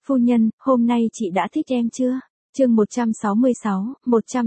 Phu nhân, hôm nay chị đã thích em chưa? Chương 166,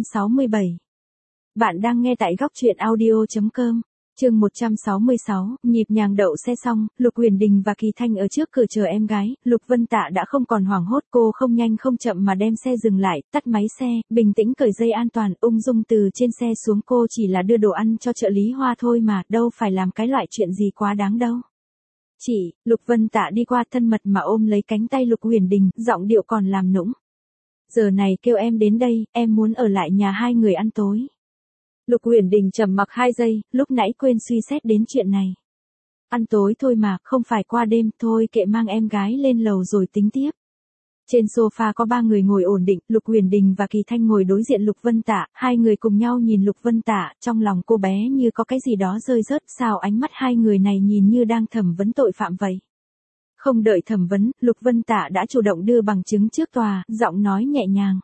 167. Bạn đang nghe tại góc truyện audio.com. Chương 166, nhịp nhàng đậu xe xong, Lục Huyền Đình và Kỳ Thanh ở trước cửa chờ em gái, Lục Vân Tạ đã không còn hoảng hốt, cô không nhanh không chậm mà đem xe dừng lại, tắt máy xe, bình tĩnh cởi dây an toàn, ung dung từ trên xe xuống, cô chỉ là đưa đồ ăn cho trợ lý Hoa thôi mà, đâu phải làm cái loại chuyện gì quá đáng đâu. Chị, Lục Vân Tạ đi qua thân mật mà ôm lấy cánh tay Lục Huyền Đình, giọng điệu còn làm nũng. Giờ này kêu em đến đây, em muốn ở lại nhà hai người ăn tối. Lục Huyền Đình trầm mặc 2 giây, lúc nãy quên suy xét đến chuyện này. Ăn tối thôi mà, không phải qua đêm, thôi kệ, mang em gái lên lầu rồi tính tiếp. Trên sofa có 3 người ngồi ổn định, Lục Huyền Đình và Kỳ Thanh ngồi đối diện Lục Vân Tạ, hai người cùng nhau nhìn Lục Vân Tạ, trong lòng cô bé như có cái gì đó rơi rớt, sao ánh mắt hai người này nhìn như đang thẩm vấn tội phạm vậy. Không đợi thẩm vấn, Lục Vân Tạ đã chủ động đưa bằng chứng trước tòa, giọng nói nhẹ nhàng.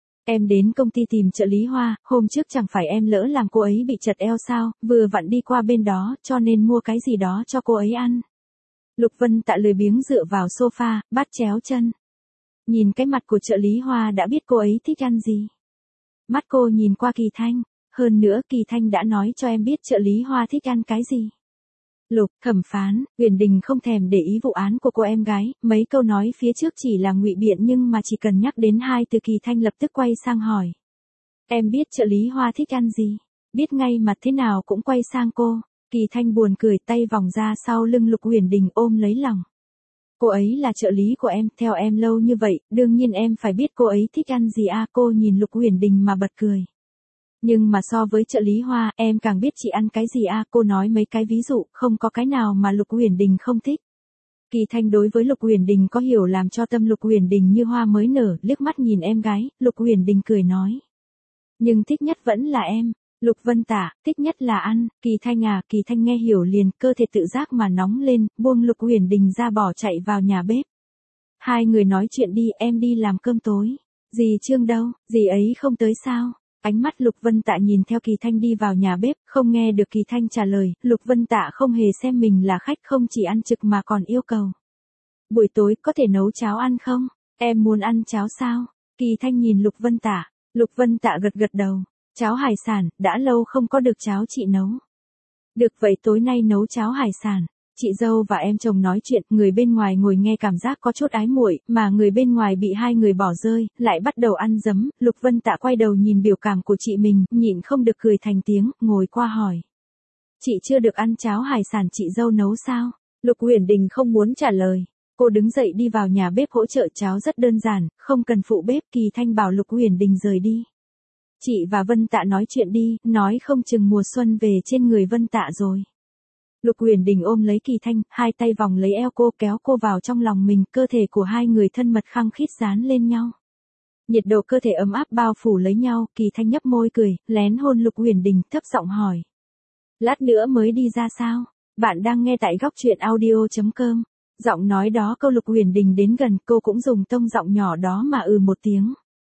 Em đến công ty tìm trợ lý Hoa, hôm trước chẳng phải em lỡ làm cô ấy bị chật eo sao, vừa vặn đi qua bên đó, cho nên mua cái gì đó cho cô ấy ăn. Lục Vân Tạ lười biếng dựa vào sofa, bắt chéo chân. Nhìn cái mặt của trợ lý Hoa đã biết cô ấy thích ăn gì. Mắt cô nhìn qua Kỳ Thanh, hơn nữa Kỳ Thanh đã nói cho em biết trợ lý Hoa thích ăn cái gì. Lục, thẩm phán, Huyền Đình không thèm để ý vụ án của cô em gái, mấy câu nói phía trước chỉ là ngụy biện nhưng mà chỉ cần nhắc đến hai từ Kỳ Thanh lập tức quay sang hỏi. Em biết trợ lý Hoa thích ăn gì? Biết ngay mà thế nào cũng quay sang cô. Kỳ Thanh buồn cười, tay vòng ra sau lưng Lục Huyền Đình ôm lấy lòng. Cô ấy là trợ lý của em, theo em lâu như vậy, đương nhiên em phải biết cô ấy thích ăn gì à, cô nhìn Lục Huyền Đình mà bật cười. Nhưng mà so với trợ lý Hoa, em càng biết chị ăn cái gì à, cô nói mấy cái ví dụ, không có cái nào mà Lục Huyền Đình không thích. Kỳ Thanh đối với Lục Huyền Đình có hiểu làm cho tâm Lục Huyền Đình như hoa mới nở, liếc mắt nhìn em gái, Lục Huyền Đình cười nói. Nhưng thích nhất vẫn là em. Lục Vân Tạ, thích nhất là ăn. Kỳ Thanh à, Kỳ Thanh nghe hiểu liền, cơ thể tự giác mà nóng lên, buông Lục Huyền Đình ra bỏ chạy vào nhà bếp. Hai người nói chuyện đi, em đi làm cơm tối. Dì Trương đâu, dì ấy không tới sao? Ánh mắt Lục Vân Tạ nhìn theo Kỳ Thanh đi vào nhà bếp, không nghe được Kỳ Thanh trả lời, Lục Vân Tạ không hề xem mình là khách, không chỉ ăn trực mà còn yêu cầu. Buổi tối có thể nấu cháo ăn không? Em muốn ăn cháo sao? Kỳ Thanh nhìn Lục Vân Tạ. Lục Vân Tạ gật gật đầu. Cháo hải sản, đã lâu không có được cháo chị nấu. Được vậy tối nay nấu cháo hải sản. Chị dâu và em chồng nói chuyện, người bên ngoài ngồi nghe cảm giác có chút ái muội, mà người bên ngoài bị hai người bỏ rơi, lại bắt đầu ăn dấm. Lục Vân Tạ quay đầu nhìn biểu cảm của chị mình, nhịn không được cười thành tiếng, ngồi qua hỏi. Chị chưa được ăn cháo hải sản chị dâu nấu sao? Lục Huyền Đình không muốn trả lời. Cô đứng dậy đi vào nhà bếp hỗ trợ, cháo rất đơn giản, không cần phụ bếp. Kỳ Thanh bảo Lục Huyền Đình rời đi. Chị và Vân Tạ nói chuyện đi, nói không chừng mùa xuân về trên người Vân Tạ rồi. Lục Huyền Đình ôm lấy Kỳ Thanh, hai tay vòng lấy eo cô, kéo cô vào trong lòng mình, cơ thể của hai người thân mật khăng khít dán lên nhau. Nhiệt độ cơ thể ấm áp bao phủ lấy nhau, Kỳ Thanh nhấp môi cười, lén hôn Lục Huyền Đình, thấp giọng hỏi. Lát nữa mới đi ra sao? Bạn đang nghe tại góc truyện audio.com. Giọng nói đó câu Lục Huyền Đình đến gần, cô cũng dùng tông giọng nhỏ đó mà một tiếng.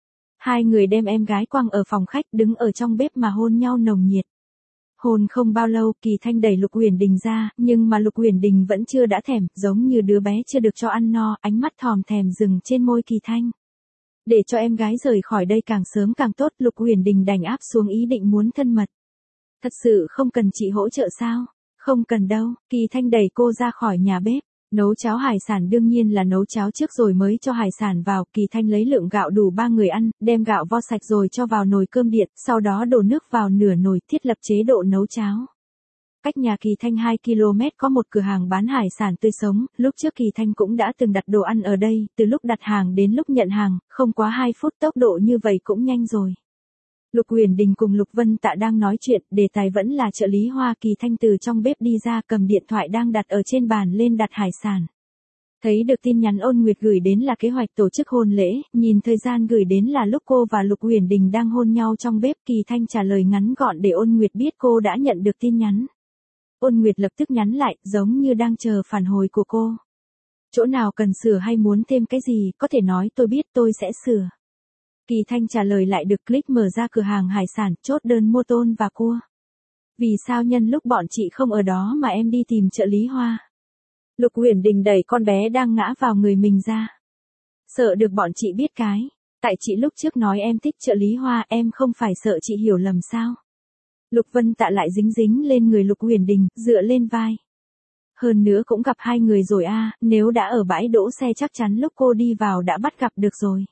Hai người đem em gái quăng ở phòng khách, đứng ở trong bếp mà hôn nhau nồng nhiệt. Hôn không bao lâu, Kỳ Thanh đẩy Lục Huyền Đình ra, nhưng mà Lục Huyền Đình vẫn chưa đã thèm, giống như đứa bé chưa được cho ăn no, ánh mắt thòm thèm dừng trên môi Kỳ Thanh. Để cho em gái rời khỏi đây càng sớm càng tốt, Lục Huyền Đình đành áp xuống ý định muốn thân mật. Thật sự không cần chị hỗ trợ sao? Không cần đâu, Kỳ Thanh đẩy cô ra khỏi nhà bếp. Nấu cháo hải sản đương nhiên là nấu cháo trước rồi mới cho hải sản vào. Kỳ Thanh lấy lượng gạo đủ 3 người ăn, đem gạo vo sạch rồi cho vào nồi cơm điện, sau đó đổ nước vào nửa nồi, thiết lập chế độ nấu cháo. Cách nhà Kỳ Thanh 2 km có một cửa hàng bán hải sản tươi sống, lúc trước Kỳ Thanh cũng đã từng đặt đồ ăn ở đây, từ lúc đặt hàng đến lúc nhận hàng, không quá 2 phút, tốc độ như vậy cũng nhanh rồi. Lục Huyền Đình cùng Lục Vân Tạ đang nói chuyện, đề tài vẫn là trợ lý Hoa. Kỳ Thanh từ trong bếp đi ra, cầm điện thoại đang đặt ở trên bàn lên đặt hải sản. Thấy được tin nhắn Ôn Nguyệt gửi đến là kế hoạch tổ chức hôn lễ, nhìn thời gian gửi đến là lúc cô và Lục Huyền Đình đang hôn nhau trong bếp. Kỳ Thanh trả lời ngắn gọn để Ôn Nguyệt biết cô đã nhận được tin nhắn. Ôn Nguyệt lập tức nhắn lại, giống như đang chờ phản hồi của cô. Chỗ nào cần sửa hay muốn thêm cái gì, có thể nói tôi biết, tôi sẽ sửa. Kỳ Thanh trả lời lại được, click mở ra cửa hàng hải sản, chốt đơn mua tôm và cua. Vì sao nhân lúc bọn chị không ở đó mà em đi tìm trợ lý Hoa? Lục Huyền Đình đẩy con bé đang ngã vào người mình ra. Sợ được bọn chị biết cái. Tại chị lúc trước nói em thích trợ lý Hoa, em không phải sợ chị hiểu lầm sao? Lục Vân Tạ lại dính dính lên người Lục Huyền Đình, dựa lên vai. Hơn nữa cũng gặp hai người rồi a, nếu đã ở bãi đỗ xe chắc chắn lúc cô đi vào đã bắt gặp được rồi.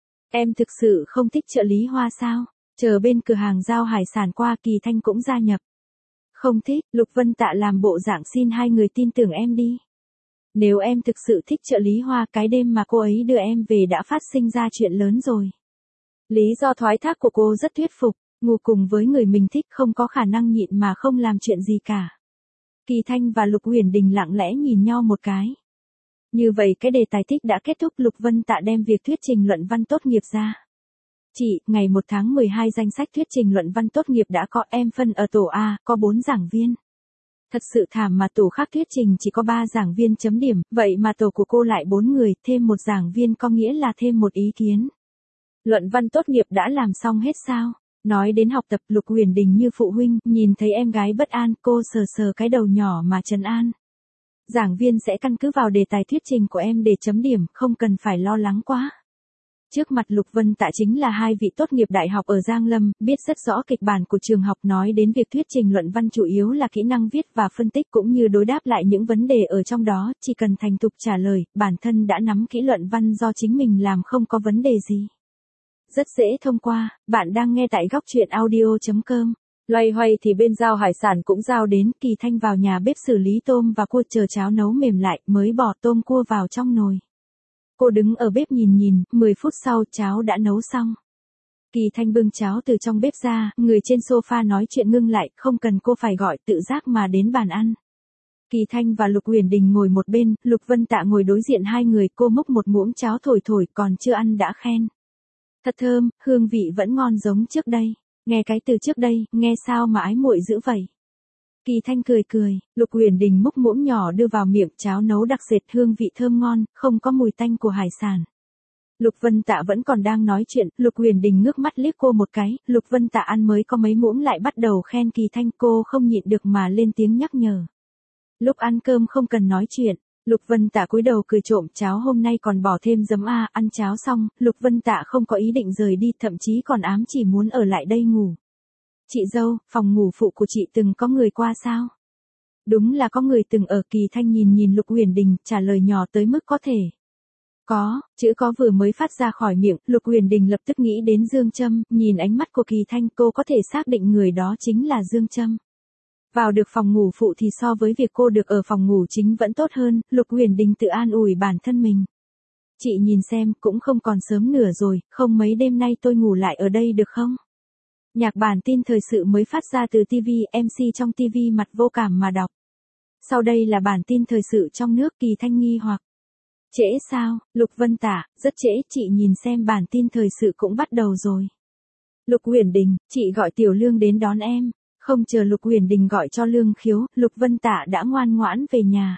Em thực sự không thích trợ lý Hoa sao? Chờ bên cửa hàng giao hải sản qua, Kỳ Thanh cũng gia nhập. Không thích, Lục Vân Tạ làm bộ dạng xin hai người tin tưởng em đi. Nếu em thực sự thích trợ lý Hoa, cái đêm mà cô ấy đưa em về đã phát sinh ra chuyện lớn rồi. Lý do thoái thác của cô rất thuyết phục, ngủ cùng với người mình thích không có khả năng nhịn mà không làm chuyện gì cả. Kỳ Thanh và Lục Huyền Đình lặng lẽ nhìn nhau một cái. Như vậy cái đề tài thích đã kết thúc. Lục Vân Tạ đem việc thuyết trình luận văn tốt nghiệp ra. Chị, ngày 1 tháng 12 danh sách thuyết trình luận văn tốt nghiệp đã có, em phân ở tổ A, có 4 giảng viên. Thật sự thảm mà tổ khác thuyết trình chỉ có 3 giảng viên chấm điểm, vậy mà tổ của cô lại 4 người, thêm một giảng viên có nghĩa là thêm một ý kiến. Luận văn tốt nghiệp đã làm xong hết sao? Nói đến học tập, Lục Huyền Đình như phụ huynh, nhìn thấy em gái bất an, cô sờ sờ cái đầu nhỏ mà trấn an. Giảng viên sẽ căn cứ vào đề tài thuyết trình của em để chấm điểm, không cần phải lo lắng quá. Trước mặt Lục Vân Tạ chính là hai vị tốt nghiệp đại học ở Giang Lâm, biết rất rõ kịch bản của trường học. Nói đến việc thuyết trình luận văn chủ yếu là kỹ năng viết và phân tích cũng như đối đáp lại những vấn đề ở trong đó, chỉ cần thành thục trả lời, bản thân đã nắm kỹ luận văn do chính mình làm không có vấn đề gì. Rất dễ thông qua. Bạn đang nghe tại góc truyện audio.com. Loay hoay thì bên giao hải sản cũng giao đến, Kỳ Thanh vào nhà bếp xử lý tôm và cua chờ cháo nấu mềm lại, mới bỏ tôm cua vào trong nồi. Cô đứng ở bếp nhìn, 10 phút sau cháo đã nấu xong. Kỳ Thanh bưng cháo từ trong bếp ra, người trên sofa nói chuyện ngưng lại, không cần cô phải gọi, tự giác mà đến bàn ăn. Kỳ Thanh và Lục Huyền Đình ngồi một bên, Lục Vân Tạ ngồi đối diện hai người, cô múc một muỗng cháo thổi còn chưa ăn đã khen. Thật thơm, hương vị vẫn ngon giống trước đây. Nghe cái từ trước đây, nghe sao mà ái muội dữ vậy. Kỳ Thanh cười, Lục Huyền Đình múc muỗng nhỏ đưa vào miệng, cháo nấu đặc sệt, hương vị thơm ngon, không có mùi tanh của hải sản. Lục Vân Tạ vẫn còn đang nói chuyện, Lục Huyền Đình ngước mắt liếc cô một cái, Lục Vân Tạ ăn mới có mấy muỗng lại bắt đầu khen Kỳ Thanh, cô không nhịn được mà lên tiếng nhắc nhở. Lúc ăn cơm không cần nói chuyện. Lục Vân Tạ cúi đầu cười trộm, cháo hôm nay còn bỏ thêm giấm a. Ăn cháo xong, Lục Vân Tạ không có ý định rời đi, thậm chí còn ám chỉ muốn ở lại đây ngủ. Chị dâu, phòng ngủ phụ của chị từng có người qua sao? Đúng là có người từng ở. Kỳ Thanh nhìn Lục Huyền Đình, trả lời nhỏ tới mức có thể. Có, chữ có vừa mới phát ra khỏi miệng, Lục Huyền Đình lập tức nghĩ đến Dương Trâm, nhìn ánh mắt của Kỳ Thanh cô có thể xác định người đó chính là Dương Trâm. Vào được phòng ngủ phụ thì so với việc cô được ở phòng ngủ chính vẫn tốt hơn, Lục Huyền Đình tự an ủi bản thân mình. Chị nhìn xem, cũng không còn sớm nửa rồi, không mấy đêm nay tôi ngủ lại ở đây được không? Nhạc bản tin thời sự mới phát ra từ TV, MC trong TV mặt vô cảm mà đọc. Sau đây là bản tin thời sự trong nước. Kỳ Thanh nghi hoặc. Trễ sao? Lục Vân Tạ, rất trễ, chị nhìn xem bản tin thời sự cũng bắt đầu rồi. Lục Huyền Đình, chị gọi Tiểu Lương đến đón em. Không chờ Lục Huyền Đình gọi cho Lương Khiếu, Lục Vân Tạ đã ngoan ngoãn về nhà.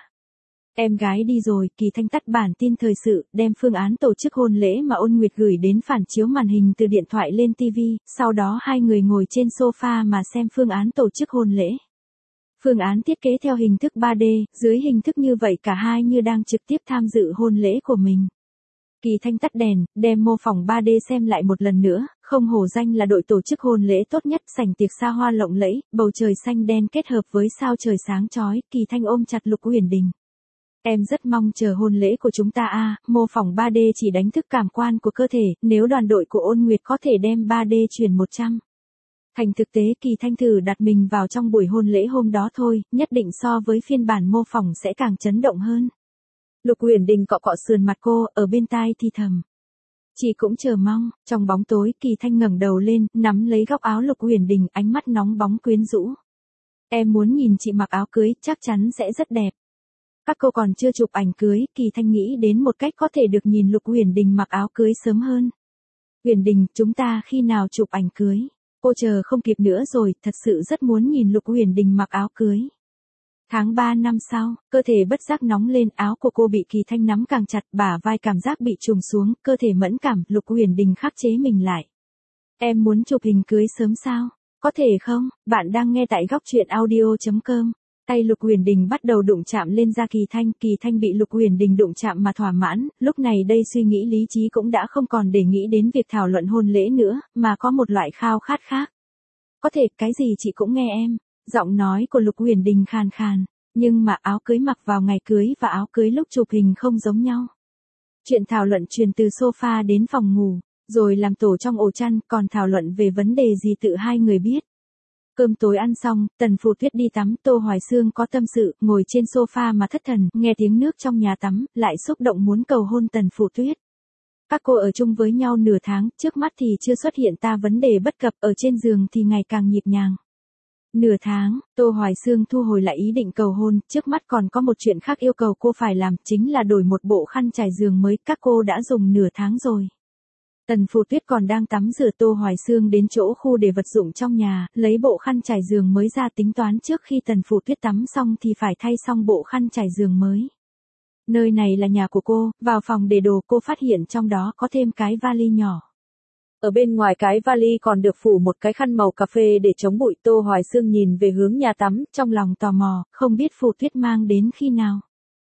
Em gái đi rồi. Kỳ Thanh tắt bản tin thời sự, đem phương án tổ chức hôn lễ mà Ôn Nguyệt gửi đến phản chiếu màn hình từ điện thoại lên TV, sau đó hai người ngồi trên sofa mà xem phương án tổ chức hôn lễ. Phương án thiết kế theo hình thức 3D, dưới hình thức như vậy cả hai như đang trực tiếp tham dự hôn lễ của mình. Kỳ Thanh tắt đèn, đem mô phỏng 3D xem lại một lần nữa, không hổ danh là đội tổ chức hôn lễ tốt nhất, sảnh tiệc xa hoa lộng lẫy, bầu trời xanh đen kết hợp với sao trời sáng chói. Kỳ Thanh ôm chặt Lục Huyền Đình. Em rất mong chờ hôn lễ của chúng ta a. Mô phỏng 3D chỉ đánh thức cảm quan của cơ thể, nếu đoàn đội của Ôn Nguyệt có thể đem 3D chuyển 100. Thành thực tế, Kỳ Thanh thử đặt mình vào trong buổi hôn lễ hôm đó thôi, nhất định so với phiên bản mô phỏng sẽ càng chấn động hơn. Lục Huyền Đình cọ cọ sườn mặt cô, ở bên tai thì thầm. Chị cũng chờ mong. Trong bóng tối, Kỳ Thanh ngẩng đầu lên, nắm lấy góc áo Lục Huyền Đình, ánh mắt nóng bóng quyến rũ. Em muốn nhìn chị mặc áo cưới, chắc chắn sẽ rất đẹp. Các cô còn chưa chụp ảnh cưới, Kỳ Thanh nghĩ đến một cách có thể được nhìn Lục Huyền Đình mặc áo cưới sớm hơn. Huyền Đình, chúng ta khi nào chụp ảnh cưới? Cô chờ không kịp nữa rồi, thật sự rất muốn nhìn Lục Huyền Đình mặc áo cưới. Tháng 3 năm sau, cơ thể bất giác nóng lên, áo của cô bị Kỳ Thanh nắm càng chặt, bả vai cảm giác bị trùng xuống, cơ thể mẫn cảm, Lục Huyền Đình khắc chế mình lại. Em muốn chụp hình cưới sớm sao? Có thể không? Bạn đang nghe tại góc truyện audio.com. Tay Lục Uyển Đình bắt đầu đụng chạm lên da Kỳ Thanh bị Lục Uyển Đình đụng chạm mà thỏa mãn, lúc này đây suy nghĩ lý trí cũng đã không còn để nghĩ đến việc thảo luận hôn lễ nữa, mà có một loại khao khát khác. Có thể, cái gì chị cũng nghe em, giọng nói của Lục Uyển Đình khàn khàn, nhưng mà áo cưới mặc vào ngày cưới và áo cưới lúc chụp hình không giống nhau. Chuyện thảo luận truyền từ sofa đến phòng ngủ, rồi làm tổ trong ổ chăn, còn thảo luận về vấn đề gì tự hai người biết. Cơm tối ăn xong, Tần Phù Tuyết đi tắm, Tô Hoài Xương có tâm sự, ngồi trên sofa mà thất thần, nghe tiếng nước trong nhà tắm, lại xúc động muốn cầu hôn Tần Phù Tuyết. Các cô ở chung với nhau nửa tháng, trước mắt thì chưa xuất hiện ta vấn đề bất cập, ở trên giường thì ngày càng nhịp nhàng. Nửa tháng, Tô Hoài Xương thu hồi lại ý định cầu hôn, trước mắt còn có một chuyện khác yêu cầu cô phải làm, chính là đổi một bộ khăn trải giường mới, các cô đã dùng nửa tháng rồi. Tần Phù Tuyết còn đang tắm rửa, Tô Hoài Xương đến chỗ khu để vật dụng trong nhà, lấy bộ khăn trải giường mới ra, tính toán trước khi Tần Phù Tuyết tắm xong thì phải thay xong bộ khăn trải giường mới. Nơi này là nhà của cô, vào phòng để đồ cô phát hiện trong đó có thêm cái vali nhỏ. Ở bên ngoài cái vali còn được phủ một cái khăn màu cà phê để chống bụi. Tô Hoài Xương nhìn về hướng nhà tắm, trong lòng tò mò, không biết Phù Tuyết mang đến khi nào.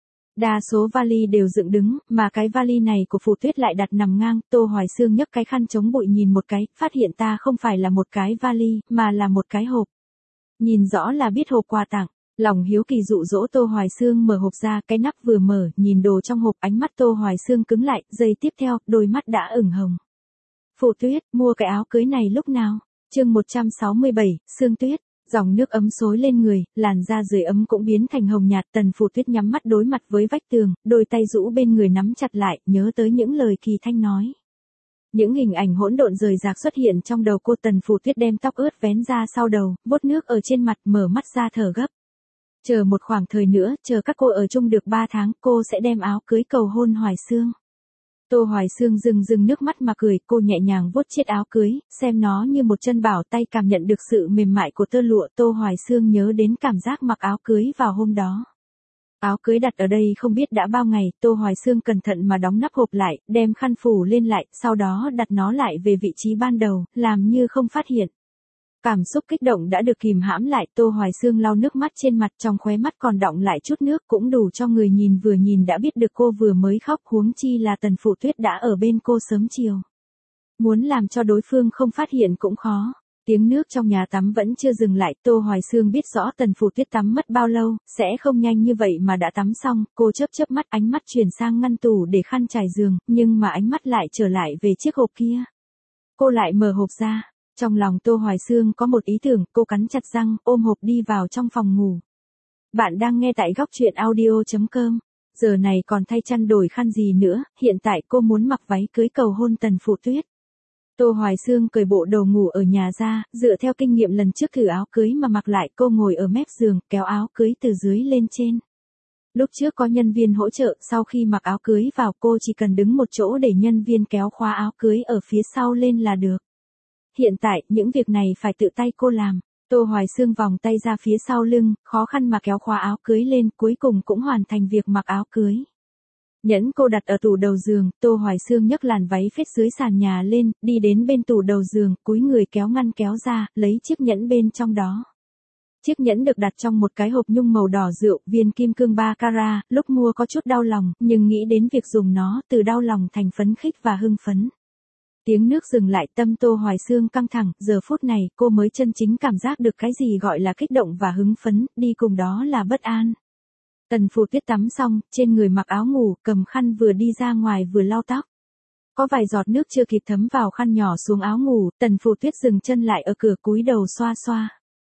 Đa số vali đều dựng đứng, mà cái vali này của Phù Tuyết lại đặt nằm ngang. Tô Hoài Xương nhấc cái khăn chống bụi nhìn một cái, phát hiện ta không phải là một cái vali, mà là một cái hộp. Nhìn rõ là biết hộp quà tặng. Lòng hiếu kỳ dụ dỗ Tô Hoài Xương mở hộp ra, cái nắp vừa mở, nhìn đồ trong hộp, ánh mắt Tô Hoài Xương cứng lại, giây tiếp theo, đôi mắt đã ửng hồng. Phù Tuyết, mua cái áo cưới này lúc nào? Chương 167, Sương Tuyết. Dòng nước ấm xối lên người, làn da dưới ấm cũng biến thành hồng nhạt. Tần Phù Tuyết nhắm mắt đối mặt với vách tường, đôi tay rũ bên người nắm chặt lại, nhớ tới những lời Kỳ Thanh nói. Những hình ảnh hỗn độn rời rạc xuất hiện trong đầu cô. Tần Phù Tuyết đem tóc ướt vén ra sau đầu, vuốt nước ở trên mặt, mở mắt ra thở gấp. Chờ một khoảng thời nữa, chờ các cô ở chung được 3 tháng, cô sẽ đem áo cưới cầu hôn Hoài Xương. Tô Hoài Xương rưng nước mắt mà cười, cô nhẹ nhàng vuốt chiếc áo cưới, xem nó như một chân bảo, tay cảm nhận được sự mềm mại của tơ lụa. Tô Hoài Xương nhớ đến cảm giác mặc áo cưới vào hôm đó. Áo cưới đặt ở đây không biết đã bao ngày, Tô Hoài Xương cẩn thận mà đóng nắp hộp lại, đem khăn phủ lên lại, sau đó đặt nó lại về vị trí ban đầu, làm như không phát hiện. Cảm xúc kích động đã được kìm hãm lại, Tô Hoài Xương lau nước mắt trên mặt, trong khóe mắt còn đọng lại chút nước, cũng đủ cho người nhìn vừa nhìn đã biết được cô vừa mới khóc, huống chi là Tần Phù Tuyết đã ở bên cô sớm chiều. Muốn làm cho đối phương không phát hiện cũng khó. Tiếng nước trong nhà tắm vẫn chưa dừng lại, Tô Hoài Xương biết rõ Tần Phù Tuyết tắm mất bao lâu, sẽ không nhanh như vậy mà đã tắm xong. Cô chớp mắt, ánh mắt chuyển sang ngăn tủ để khăn trải giường, nhưng mà ánh mắt lại trở lại về chiếc hộp kia. Cô lại mở hộp ra. Trong lòng Tô Hoài Xương có một ý tưởng, cô cắn chặt răng, ôm hộp đi vào trong phòng ngủ. Bạn đang nghe tại góc truyện audio.com. Giờ này còn thay chăn đổi khăn gì nữa, hiện tại cô muốn mặc váy cưới cầu hôn Tần Phù Tuyết. Tô Hoài Xương cởi bộ đồ ngủ ở nhà ra, dựa theo kinh nghiệm lần trước thử áo cưới mà mặc lại, cô ngồi ở mép giường, kéo áo cưới từ dưới lên trên. Lúc trước có nhân viên hỗ trợ, sau khi mặc áo cưới vào cô chỉ cần đứng một chỗ để nhân viên kéo khóa áo cưới ở phía sau lên là được. Hiện tại, những việc này phải tự tay cô làm. Tô Hoài Xương vòng tay ra phía sau lưng, khó khăn mà kéo khóa áo cưới lên, cuối cùng cũng hoàn thành việc mặc áo cưới. Nhẫn cô đặt ở tủ đầu giường, Tô Hoài Xương nhấc làn váy phết dưới sàn nhà lên, đi đến bên tủ đầu giường, cúi người kéo ngăn kéo ra, lấy chiếc nhẫn bên trong đó. Chiếc nhẫn được đặt trong một cái hộp nhung màu đỏ rượu, viên kim cương 3 carat, lúc mua có chút đau lòng, nhưng nghĩ đến việc dùng nó, từ đau lòng thành phấn khích và hưng phấn. Tiếng nước dừng lại, tâm Tô Hoài Xương căng thẳng, giờ phút này cô mới chân chính cảm giác được cái gì gọi là kích động và hứng phấn, đi cùng đó là bất an. Tần Phù Tuyết tắm xong, trên người mặc áo ngủ, cầm khăn vừa đi ra ngoài vừa lau tóc. Có vài giọt nước chưa kịp thấm vào khăn nhỏ xuống áo ngủ, Tần Phù Tuyết dừng chân lại ở cửa, cúi đầu xoa xoa.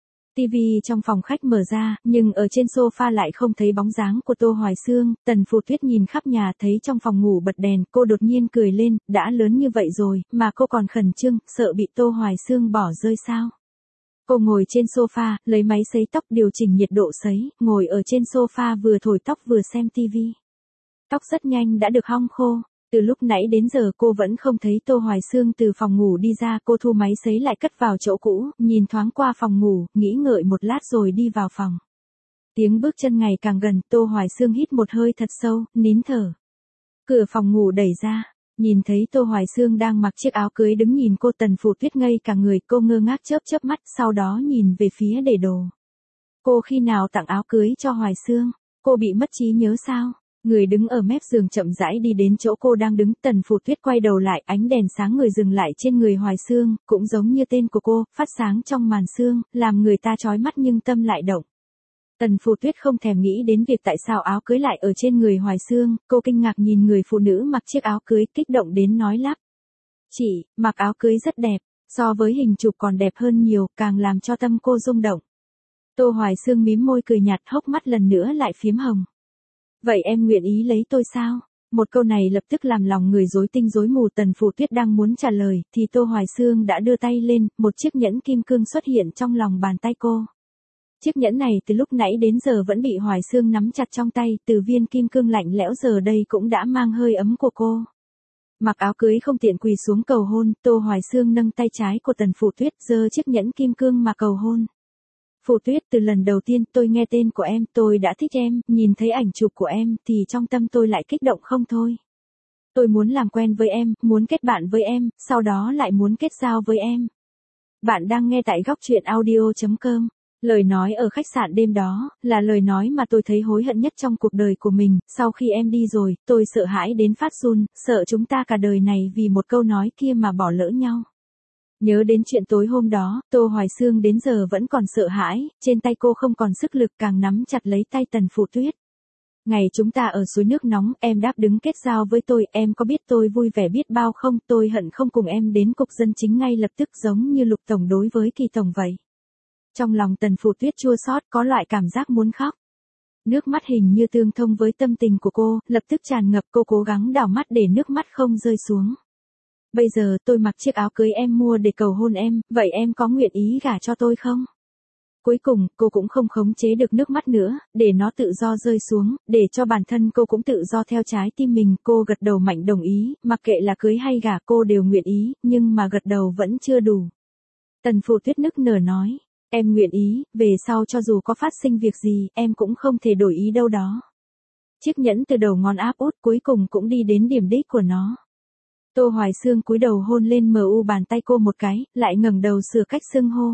TV trong phòng khách mở ra, nhưng ở trên sofa lại không thấy bóng dáng của Tô Hoài Xương. Tần Phù Tuyết nhìn khắp nhà, thấy trong phòng ngủ bật đèn, cô đột nhiên cười lên, đã lớn như vậy rồi, mà cô còn khẩn trương, sợ bị Tô Hoài Xương bỏ rơi sao. Cô ngồi trên sofa, lấy máy sấy tóc điều chỉnh nhiệt độ sấy, ngồi ở trên sofa vừa thổi tóc vừa xem TV. Tóc rất nhanh đã được hong khô. Từ lúc nãy đến giờ cô vẫn không thấy Tô Hoài Xương từ phòng ngủ đi ra, cô thu máy sấy lại cất vào chỗ cũ, nhìn thoáng qua phòng ngủ, nghĩ ngợi một lát rồi đi vào phòng. Tiếng bước chân ngày càng gần, Tô Hoài Xương hít một hơi thật sâu, nín thở. Cửa phòng ngủ đẩy ra, nhìn thấy Tô Hoài Xương đang mặc chiếc áo cưới đứng nhìn cô. Tần Phù Tuyết ngây cả người, cô ngơ ngác chớp mắt, sau đó nhìn về phía để đồ. Cô khi nào tặng áo cưới cho Hoài Sương? Cô bị mất trí nhớ sao? Người đứng ở mép giường chậm rãi đi đến chỗ cô đang đứng, Tần Phù Tuyết quay đầu lại, ánh đèn sáng người dừng lại trên người Hoài Sương, cũng giống như tên của cô, phát sáng trong màn sương, làm người ta chói mắt nhưng tâm lại động. Tần Phù Tuyết không thèm nghĩ đến việc tại sao áo cưới lại ở trên người Hoài Sương, cô kinh ngạc nhìn người phụ nữ mặc chiếc áo cưới, kích động đến nói lắp. Chị, mặc áo cưới rất đẹp, so với hình chụp còn đẹp hơn nhiều, càng làm cho tâm cô rung động. Tô Hoài Sương mím môi cười nhạt, hốc mắt lần nữa lại phiếm hồng. Vậy em nguyện ý lấy tôi sao? Một câu này lập tức làm lòng người rối tinh rối mù. Tần Phù Tuyết đang muốn trả lời, thì Tô Hoài Sương đã đưa tay lên, một chiếc nhẫn kim cương xuất hiện trong lòng bàn tay cô. Chiếc nhẫn này từ lúc nãy đến giờ vẫn bị Hoài Sương nắm chặt trong tay, từ viên kim cương lạnh lẽo giờ đây cũng đã mang hơi ấm của cô. Mặc áo cưới không tiện quỳ xuống cầu hôn, Tô Hoài Sương nâng tay trái của Tần Phù Tuyết giơ chiếc nhẫn kim cương mà cầu hôn. Phù Tuyết, từ lần đầu tiên tôi nghe tên của em, tôi đã thích em, nhìn thấy ảnh chụp của em thì trong tâm tôi lại kích động không thôi. Tôi muốn làm quen với em, muốn kết bạn với em, sau đó lại muốn kết giao với em. Bạn đang nghe tại góc truyện audio.com. Lời nói ở khách sạn đêm đó, là lời nói mà tôi thấy hối hận nhất trong cuộc đời của mình, sau khi em đi rồi, tôi sợ hãi đến phát run, sợ chúng ta cả đời này vì một câu nói kia mà bỏ lỡ nhau. Nhớ đến chuyện tối hôm đó, Tô Hoài Sương đến giờ vẫn còn sợ hãi, trên tay cô không còn sức lực, càng nắm chặt lấy tay Tần Phù Tuyết. Ngày chúng ta ở suối nước nóng, em đáp đứng kết giao với tôi, em có biết tôi vui vẻ biết bao không? Tôi hận không cùng em đến cục dân chính ngay lập tức, giống như Lục Tổng đối với Kỳ Tổng vậy. Trong lòng Tần Phù Tuyết chua xót, có loại cảm giác muốn khóc. Nước mắt hình như tương thông với tâm tình của cô, lập tức tràn ngập, cô cố gắng đảo mắt để nước mắt không rơi xuống. Bây giờ tôi mặc chiếc áo cưới em mua để cầu hôn em, vậy em có nguyện ý gả cho tôi không? Cuối cùng, cô cũng không khống chế được nước mắt nữa, để nó tự do rơi xuống, để cho bản thân cô cũng tự do theo trái tim mình. Cô gật đầu mạnh đồng ý, mặc kệ là cưới hay gả cô đều nguyện ý, nhưng mà gật đầu vẫn chưa đủ. Tần Phù Tuyết nức nở nói, em nguyện ý, về sau cho dù có phát sinh việc gì, em cũng không thể đổi ý đâu đó. Chiếc nhẫn từ đầu ngón áp út cuối cùng cũng đi đến điểm đích của nó. Tô Hoài Sương cúi đầu hôn lên bàn tay cô một cái, lại ngẩng đầu sửa cách xưng hô.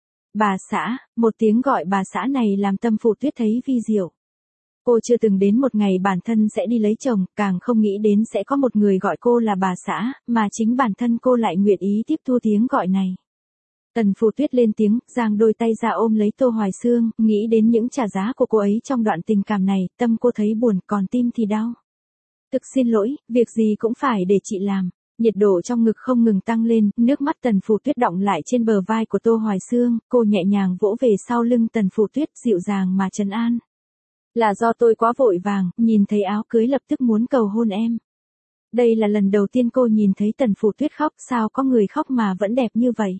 Bà xã, một tiếng gọi bà xã này làm tâm Phù Tuyết thấy vi diệu. Cô chưa từng đến một ngày bản thân sẽ đi lấy chồng, càng không nghĩ đến sẽ có một người gọi cô là bà xã, mà chính bản thân cô lại nguyện ý tiếp thu tiếng gọi này. Tần Phù Tuyết lên tiếng, giang đôi tay ra ôm lấy Tô Hoài Sương, nghĩ đến những trả giá của cô ấy trong đoạn tình cảm này, tâm cô thấy buồn, còn tim thì đau. Thực xin lỗi, việc gì cũng phải để chị làm. Nhiệt độ trong ngực không ngừng tăng lên, nước mắt Tần Phù Tuyết đọng lại trên bờ vai của Tô Hoài Sương, cô nhẹ nhàng vỗ về sau lưng Tần Phù Tuyết, dịu dàng mà trấn an. Là do tôi quá vội vàng, nhìn thấy áo cưới lập tức muốn cầu hôn em. Đây là lần đầu tiên cô nhìn thấy Tần Phù Tuyết khóc, sao có người khóc mà vẫn đẹp như vậy.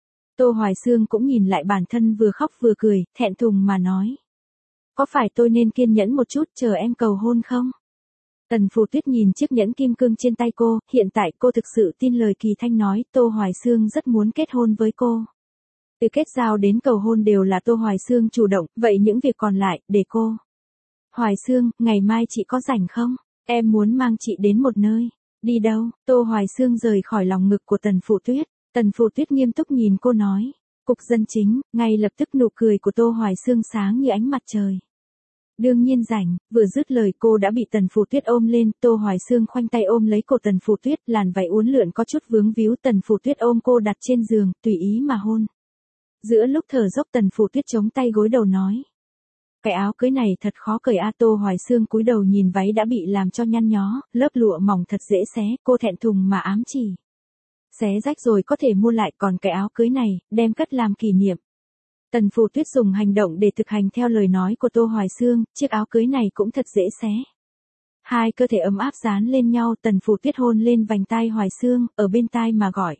Tô Hoài Sương cũng nhìn lại bản thân vừa khóc vừa cười, thẹn thùng mà nói. Có phải tôi nên kiên nhẫn một chút chờ em cầu hôn không? Tần Phù Tuyết nhìn chiếc nhẫn kim cương trên tay cô, hiện tại cô thực sự tin lời Kỳ Thanh nói, Tô Hoài Sương rất muốn kết hôn với cô. Từ kết giao đến cầu hôn đều là Tô Hoài Sương chủ động, vậy những việc còn lại, để cô. Hoài Sương, ngày mai chị có rảnh không? Em muốn mang chị đến một nơi. Đi đâu? Tô Hoài Sương rời khỏi lòng ngực của Tần Phù Tuyết. Tần Phù Tuyết nghiêm túc nhìn cô nói. Cục dân chính, ngay lập tức nụ cười của Tô Hoài Sương sáng như ánh mặt trời. Đương nhiên rảnh, vừa dứt lời cô đã bị Tần Phù Tuyết ôm lên, Tô Hoài Sương khoanh tay ôm lấy cổ Tần Phù Tuyết, làn váy uốn lượn có chút vướng víu, Tần Phù Tuyết ôm cô đặt trên giường, tùy ý mà hôn. Giữa lúc thở dốc Tần Phù Tuyết chống tay gối đầu nói. Cái áo cưới này thật khó cởi a. Tô Hoài Sương cúi đầu nhìn váy đã bị làm cho nhăn nhó, lớp lụa mỏng thật dễ xé, cô thẹn thùng mà ám chỉ. Xé rách rồi có thể mua lại, còn cái áo cưới này, đem cất làm kỷ niệm. Tần Phù Tuyết dùng hành động để thực hành theo lời nói của Tô Hoài Sương, chiếc áo cưới này cũng thật dễ xé. Hai cơ thể ấm áp dán lên nhau, Tần Phù Tuyết hôn lên vành tai Hoài Sương, ở bên tai mà gọi.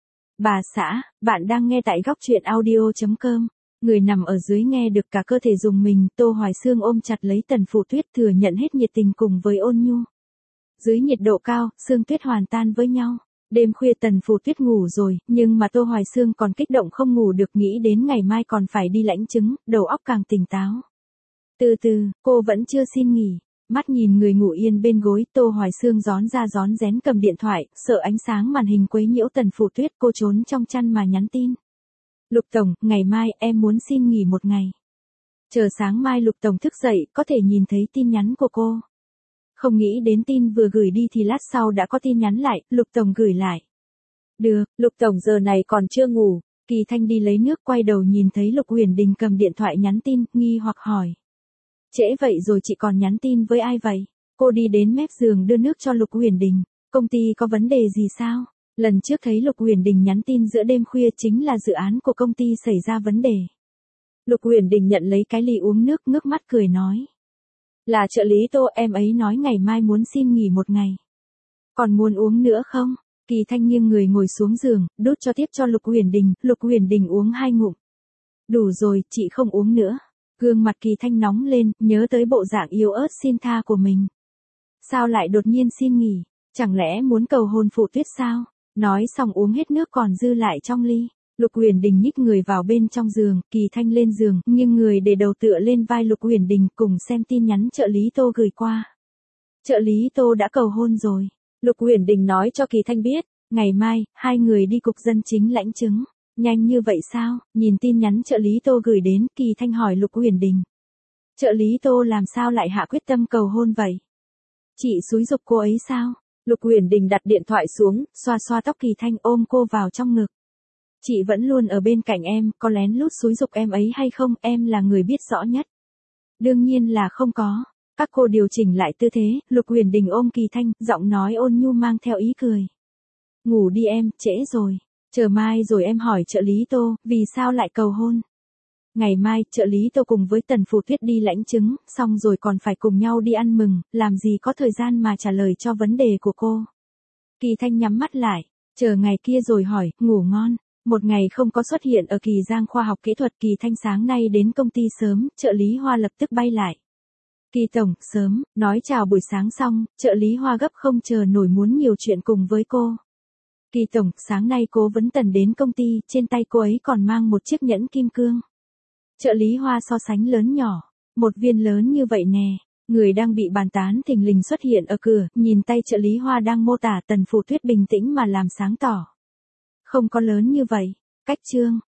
Bà xã, bạn đang nghe tại góc truyện audio.com. Người nằm ở dưới nghe được cả cơ thể rùng mình, Tô Hoài Sương ôm chặt lấy Tần Phù Tuyết thừa nhận hết nhiệt tình cùng với ôn nhu. Dưới nhiệt độ cao, sương tuyết hoàn tan với nhau. Đêm khuya Tần Phù Tuyết ngủ rồi, nhưng mà Tô Hoài Sương còn kích động không ngủ được, nghĩ đến ngày mai còn phải đi lãnh chứng, đầu óc càng tỉnh táo. Từ từ, cô vẫn chưa xin nghỉ. Mắt nhìn người ngủ yên bên gối, Tô Hoài Sương rón ra rón rén cầm điện thoại, sợ ánh sáng màn hình quấy nhiễu Tần Phù Tuyết, cô trốn trong chăn mà nhắn tin. Lục Tổng, ngày mai em muốn xin nghỉ một ngày. Chờ sáng mai Lục Tổng thức dậy có thể nhìn thấy tin nhắn của cô. Không nghĩ đến tin vừa gửi đi thì lát sau đã có tin nhắn lại, Lục Tổng gửi lại. Được, Lục Tổng giờ này còn chưa ngủ. Kỳ Thanh đi lấy nước quay đầu nhìn thấy Lục Uyển Đình cầm điện thoại nhắn tin, nghi hoặc hỏi. Trễ vậy rồi chị còn nhắn tin với ai vậy? Cô đi đến mép giường đưa nước cho Lục Uyển Đình. Công ty có vấn đề gì sao? Lần trước thấy Lục Uyển Đình nhắn tin giữa đêm khuya chính là dự án của công ty xảy ra vấn đề. Lục Uyển Đình nhận lấy cái ly uống nước, ngước mắt cười nói. Là trợ lý Tô, em ấy nói ngày mai muốn xin nghỉ một ngày. Còn muốn uống nữa không? Kỳ Thanh nghiêng người ngồi xuống giường, đút cho tiếp cho Lục Uyển Đình, Lục Uyển Đình uống 2 ngụm. Đủ rồi, chị không uống nữa. Gương mặt Kỳ Thanh nóng lên, nhớ tới bộ dạng yếu ớt xin tha của mình. Sao lại đột nhiên xin nghỉ? Chẳng lẽ muốn cầu hôn Phụ Tuyết sao? Nói xong uống hết nước còn dư lại trong ly. Lục Uyển Đình nhích người vào bên trong giường, Kỳ Thanh lên giường, nhưng người để đầu tựa lên vai Lục Uyển Đình cùng xem tin nhắn trợ lý Tô gửi qua. Trợ lý Tô đã cầu hôn rồi. Lục Uyển Đình nói cho Kỳ Thanh biết, ngày mai, hai người đi cục dân chính lãnh chứng. Nhanh như vậy sao? Nhìn tin nhắn trợ lý Tô gửi đến, Kỳ Thanh hỏi Lục Uyển Đình. Trợ lý Tô làm sao lại hạ quyết tâm cầu hôn vậy? Chị xúi giục cô ấy sao? Lục Uyển Đình đặt điện thoại xuống, xoa xoa tóc Kỳ Thanh ôm cô vào trong ngực. Chị vẫn luôn ở bên cạnh em, có lén lút xúi giục em ấy hay không, em là người biết rõ nhất. Đương nhiên là không có. Các cô điều chỉnh lại tư thế, Lục Uyển Đình ôm Kỳ Thanh, giọng nói ôn nhu mang theo ý cười. Ngủ đi em, trễ rồi. Chờ mai rồi em hỏi trợ lý Tô, vì sao lại cầu hôn. Ngày mai, trợ lý Tô cùng với Tần Phù Tuyết đi lãnh chứng, xong rồi còn phải cùng nhau đi ăn mừng, làm gì có thời gian mà trả lời cho vấn đề của cô. Kỳ Thanh nhắm mắt lại, chờ ngày kia rồi hỏi, ngủ ngon. Một ngày không có xuất hiện ở Kỳ Giang khoa học kỹ thuật, Kỳ Thanh sáng nay đến công ty sớm, trợ lý Hoa lập tức bay lại. Kỳ Tổng, sớm, nói chào buổi sáng xong, trợ lý Hoa gấp không chờ nổi muốn nhiều chuyện cùng với cô. Kỳ Tổng, sáng nay cố vấn Tần đến công ty, trên tay cô ấy còn mang một chiếc nhẫn kim cương. Trợ lý Hoa so sánh lớn nhỏ, một viên lớn như vậy nè. Người đang bị bàn tán thình lình xuất hiện ở cửa, nhìn tay trợ lý Hoa đang mô tả, Tần Phù Tuyết bình tĩnh mà làm sáng tỏ. Không có lớn như vậy. Cách trương,